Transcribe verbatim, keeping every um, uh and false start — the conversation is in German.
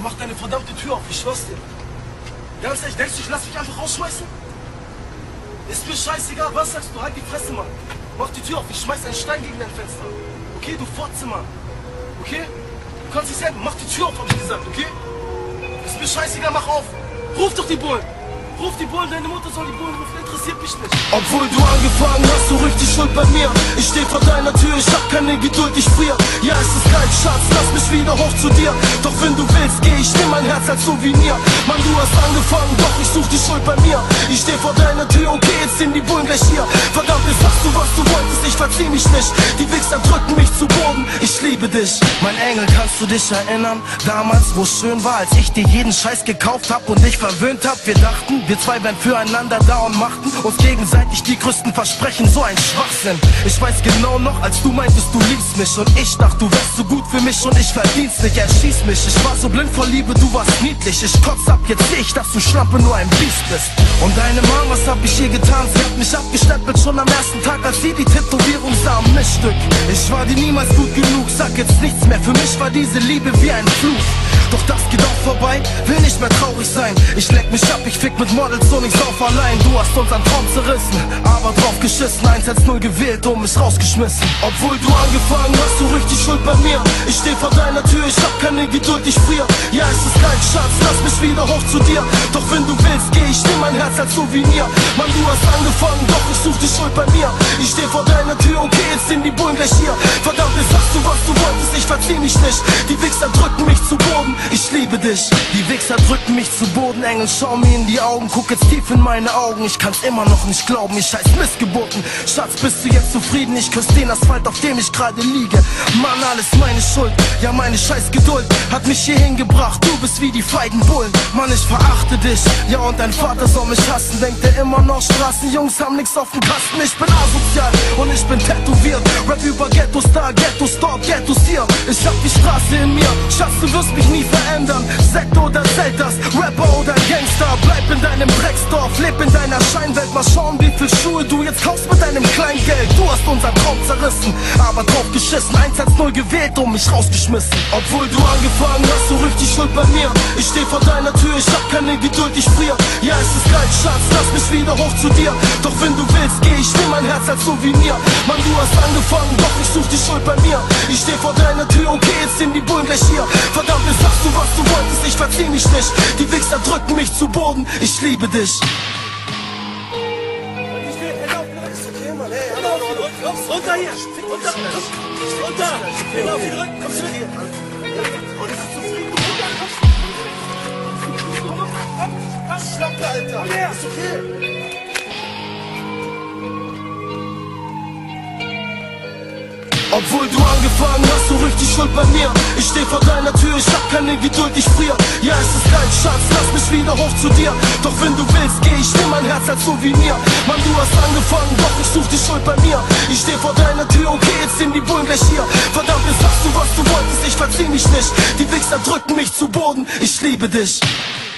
mach deine verdammte Tür auf, ich schwör's dir. Ganz ehrlich, denkst du, ich lass mich einfach rausschmeißen? Ist mir scheißegal, was sagst du? Halt die Fresse, Mann. Mach die Tür auf, ich schmeiß einen Stein gegen dein Fenster. Okay, du Fotze, Mann. Okay? Du kannst dich selber, mach die Tür auf, hab ich gesagt, okay? Ist mir scheißegal, mach auf. Ruf doch die Bullen. Ruf die Bullen, deine Mutter soll die Bullen rufen, interessiert mich nicht. Obwohl du angefangen hast, so richtig schuld bei mir. Ich steh vor deiner Tür, ich hab keine Geduld, ich frier. Ja, es ist kalt, Schatz, lass mich wieder hoch zu dir. Doch wenn du willst, geh ich, nimm mein Herz als Souvenir. Mann, du hast angefangen, doch ich such die Schuld bei mir. Ich steh vor deiner Tür, okay, jetzt sind die Bullen gleich hier. Verdammt, jetzt sagst du, was du wolltest, ich verzieh mich nicht. Die Wichser drücken mich zu Boden, ich liebe dich. Mein Engel, kannst du dich erinnern? Damals, wo es schön war, als ich dir jeden Scheiß gekauft hab und dich verwöhnt hab. Wir dachten, wir zwei wären füreinander da und machten uns gegenseitig die größten Versprechen, so ein Schwachsinn. Ich weiß genau noch, als du meintest, du liebst mich und ich dachte, du wärst so gut für mich und ich verdien's nicht, erschieß mich. Ich war so blind vor Liebe, du warst niedlich. Ich kotz ab, jetzt seh ich, dass du Schlampe nur ein Biest bist. Und deine Mom, was hab ich ihr getan? Sie hat mich abgeschnappt schon am ersten Tag, als sie die Tätowierung sah am Missstück. Ich war dir niemals gut genug, sag jetzt nichts mehr. Für mich war diese Liebe wie ein Fluch. Doch das geht auch vorbei, will nicht mehr traurig sein. Ich leck mich ab, ich fick mit Models und ich sauf allein. Du hast unseren Traum zerrissen, aber drauf geschissen. eins eins null gewählt und mich rausgeschmissen. Obwohl du angefangen hast, du richtig schuld bei mir. Ich steh vor deiner Tür, ich hab keine Geduld, ich frier. Ja, es ist kalt, Schatz, lass mich wieder hoch zu dir. Doch wenn du willst, geh ich, nimm mein Herz als Souvenir. Mann, du hast angefangen, doch ich such die Schuld bei mir. Ich steh vor deiner Tür, okay, jetzt sind die Bullen gleich hier. Verdammt, jetzt sagst du, was du wolltest, ich verzieh mich nicht. Die Wichser drücken mich zu Boden, ich liebe dich. Die Wichser drücken mich zu Boden, Engel, schau mir in die Augen, guck jetzt tief in meine Augen. Ich kann's immer noch nicht glauben, ich heiß Missgeburten. Schatz, bist du jetzt zufrieden? Ich küss den Asphalt, auf dem ich gerade liege. Mann, alles meine Schuld, ja meine scheiß Geduld hat mich hierhin gebracht. Du bist wie die feigen Bullen. Mann, ich verachte dich, ja und dein Vater soll mich hassen. Denkt er immer noch, Straßenjungs haben nix auf dem Kasten. Ich bin asozial und ich bin tätowiert. Rap über Ghetto-Star, Ghetto-Stalk, Ghetto-Stier. Ich hab die Straße in mir, Schatz, du wirst mich nie verändern. Sekt oder Zeltas, Rapper oder Gangster. Bleib in deinem Drecksdorf, leb in deiner Scheinwelt. Mal schauen, wie viel Schuhe du jetzt kaufst mit deinem Kleingeld. Du hast unseren Traum zerrissen, aber drauf geschissen. eins eins null gewählt und mich rausgeschmissen. Obwohl du angefangen hast, so richtig schuld bei mir. Ich steh vor deiner Tür, ich hab keine Geduld, ich frier. Ja, es ist kalt, Schatz, lass mich wieder hoch zu dir. Doch wenn du willst, geh ich, nimm mein Herz als Souvenir. Mann, du hast angefangen, doch ich such die Schuld bei mir. Ich steh vor deiner Tür, okay, jetzt sind die Bullen gleich hier. Verdammt, jetzt sagst du, was du wolltest, ich verzieh mich nicht. Die Wichser drücken mich zu Boden, ich liebe dich. Runter hier! Runter! Runter! Genau auf den Rücken! Komm schon hier! Schlampe, Alter! Ist okay! Obwohl du angefangen hast, so richtig schuld bei mir. Ich steh vor deiner Tür, ich hab keine Geduld, ich frier. Ja, es ist kalt, Schatz, lass mich wieder hoch zu dir. Doch wenn du willst, geh ich, nimm mein Herz als Souvenir. Mann, du hast angefangen, doch ich such die Schuld bei mir. Ich steh vor deiner Tür, okay, jetzt sind die Bullen gleich hier. Verdammt, jetzt sagst du, was du wolltest, ich verzieh mich nicht. Die Wichser drücken mich zu Boden, ich liebe dich.